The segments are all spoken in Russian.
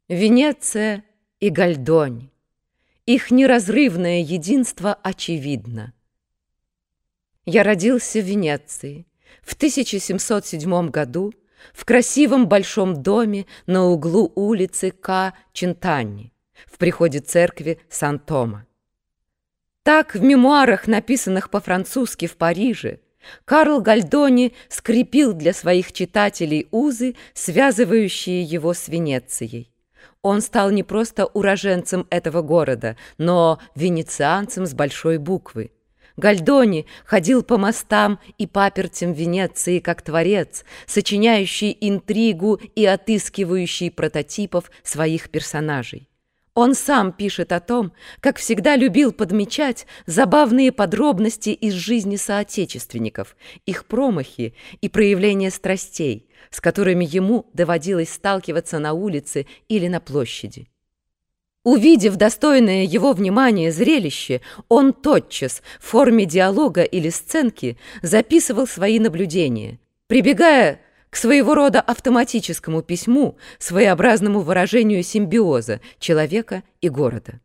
Венеция и Гольдонь. Их неразрывное единство очевидно. Я родился в Венеции в 1707 году в красивом большом доме на углу улицы Чинтанни в приходе церкви Сан-Тома. Так в мемуарах, написанных по-французски в Париже, Карл Гольдони скрепил для своих читателей узы, связывающие его с Венецией. Он стал не просто уроженцем этого города, но венецианцем с большой буквы. Гольдони ходил по мостам и папертям Венеции как творец, сочиняющий интригу и отыскивающий прототипов своих персонажей. Он сам пишет о том, как всегда любил подмечать забавные подробности из жизни соотечественников, их промахи и проявления страстей, с которыми ему доводилось сталкиваться на улице или на площади. Увидев достойное его внимания зрелище, он тотчас в форме диалога или сценки записывал свои наблюдения, прибегая к своего рода автоматическому письму, своеобразному выражению симбиоза человека и города.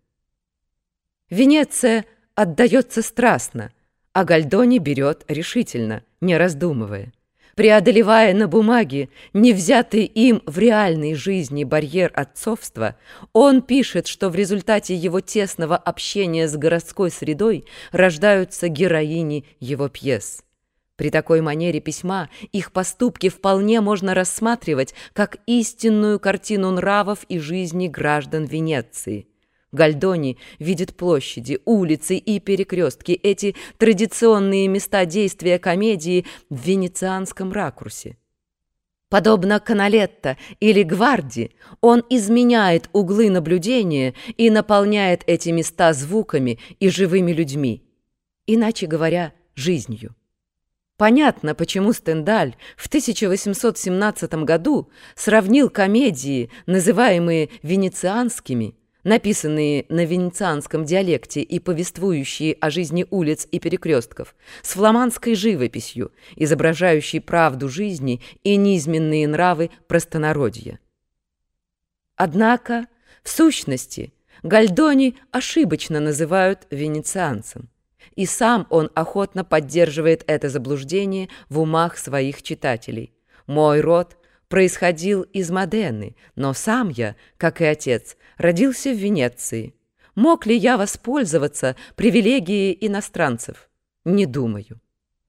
Венеция отдается страстно, а Гольдони берет решительно, не раздумывая. Преодолевая на бумаге невзятый им в реальной жизни барьер отцовства, он пишет, что в результате его тесного общения с городской средой рождаются героини его пьес. При такой манере письма их поступки вполне можно рассматривать как истинную картину нравов и жизни граждан Венеции. Гольдони видит площади, улицы и перекрестки, эти традиционные места действия комедии в венецианском ракурсе. Подобно Каналетто или Гварди, он изменяет углы наблюдения и наполняет эти места звуками и живыми людьми, иначе говоря, жизнью. Понятно, почему Стендаль в 1817 году сравнил комедии, называемые венецианскими, написанные на венецианском диалекте и повествующие о жизни улиц и перекрестков, с фламандской живописью, изображающей правду жизни и низменные нравы простонародья. Однако, в сущности, Гольдони ошибочно называют венецианцем, и сам он охотно поддерживает это заблуждение в умах своих читателей. «Мой род происходил из Модены, но сам я, как и отец, родился в Венеции. Мог ли я воспользоваться привилегией иностранцев? Не думаю».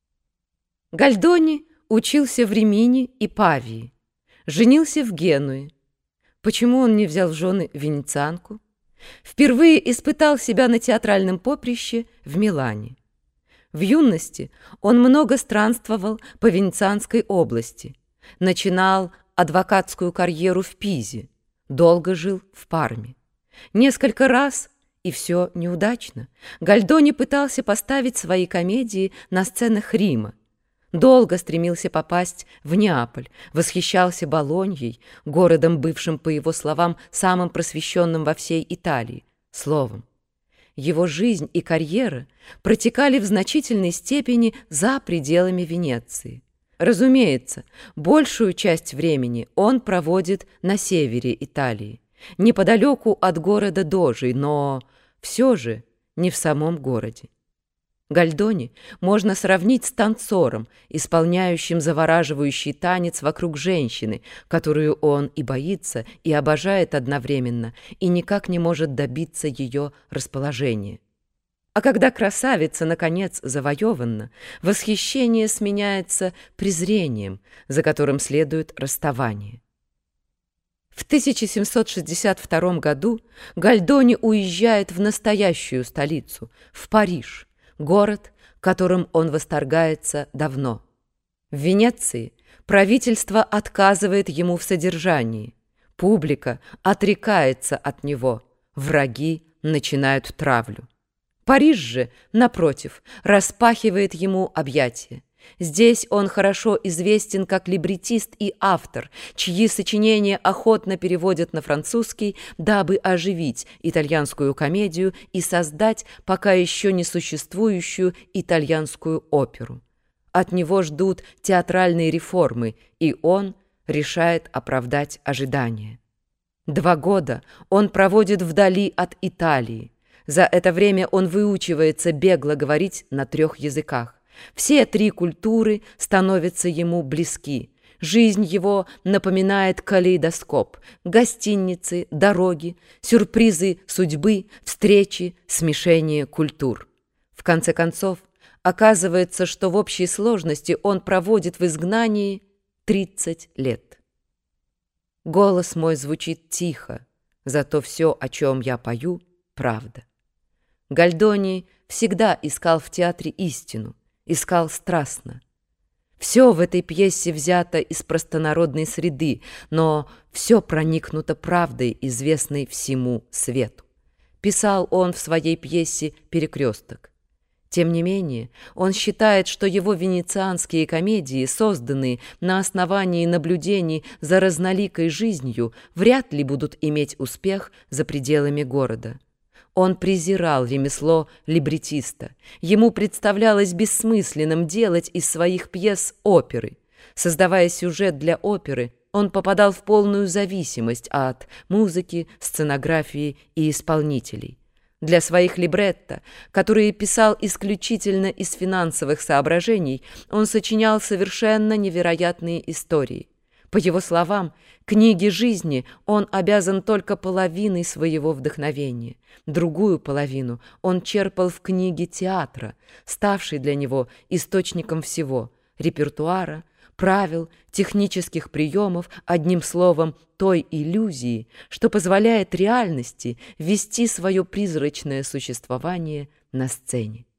Гольдони учился в Римини и Павии, женился в Генуе. Почему он не взял в жены венецианку? Впервые испытал себя на театральном поприще в Милане. В юности он много странствовал по Венецианской области, начинал адвокатскую карьеру в Пизе, долго жил в Парме. Несколько раз, и все неудачно, Гольдони пытался поставить свои комедии на сценах Рима. Долго стремился попасть в Неаполь, восхищался Болоньей, городом, бывшим, по его словам, самым просвещенным во всей Италии. Словом, его жизнь и карьера протекали в значительной степени за пределами Венеции. Разумеется, большую часть времени он проводит на севере Италии, неподалеку от города Дожи, но все же не в самом городе. Гольдони можно сравнить с танцором, исполняющим завораживающий танец вокруг женщины, которую он и боится, и обожает одновременно, и никак не может добиться ее расположения. А когда красавица, наконец, завоевана, восхищение сменяется презрением, за которым следует расставание. В 1762 году Гольдони уезжает в настоящую столицу, в Париж, город, которым он восторгается давно. В Венеции правительство отказывает ему в содержании, публика отрекается от него, враги начинают травлю. Париж же, напротив, распахивает ему объятия. Здесь он хорошо известен как либретист и автор, чьи сочинения охотно переводят на французский, дабы оживить итальянскую комедию и создать пока еще не существующую итальянскую оперу. От него ждут театральные реформы, и он решает оправдать ожидания. 2 года он проводит вдали от Италии. За это время он выучивается бегло говорить на 3 языках. Все 3 культуры становятся ему близки. Жизнь его напоминает калейдоскоп. Гостиницы, дороги, сюрпризы судьбы, встречи, смешение культур. В конце концов, оказывается, что в общей сложности он проводит в изгнании 30 лет. Голос мой звучит тихо, зато все, о чем я пою, правда. Гольдони всегда искал в театре истину, искал страстно. Все в этой пьесе взято из простонародной среды, но все проникнуто правдой, известной всему свету. Писал он в своей пьесе «Перекресток». Тем не менее, он считает, что его венецианские комедии, созданные на основании наблюдений за разноликой жизнью, вряд ли будут иметь успех за пределами города. Он презирал ремесло либретиста. Ему представлялось бессмысленным делать из своих пьес оперы. Создавая сюжет для оперы, он попадал в полную зависимость от музыки, сценографии и исполнителей. Для своих либретто, которые писал исключительно из финансовых соображений, он сочинял совершенно невероятные истории. По его словам, книге жизни он обязан только половиной своего вдохновения. Другую половину он черпал в книге театра, ставшей для него источником всего – репертуара, правил, технических приемов, одним словом, той иллюзии, что позволяет реальности вести свое призрачное существование на сцене.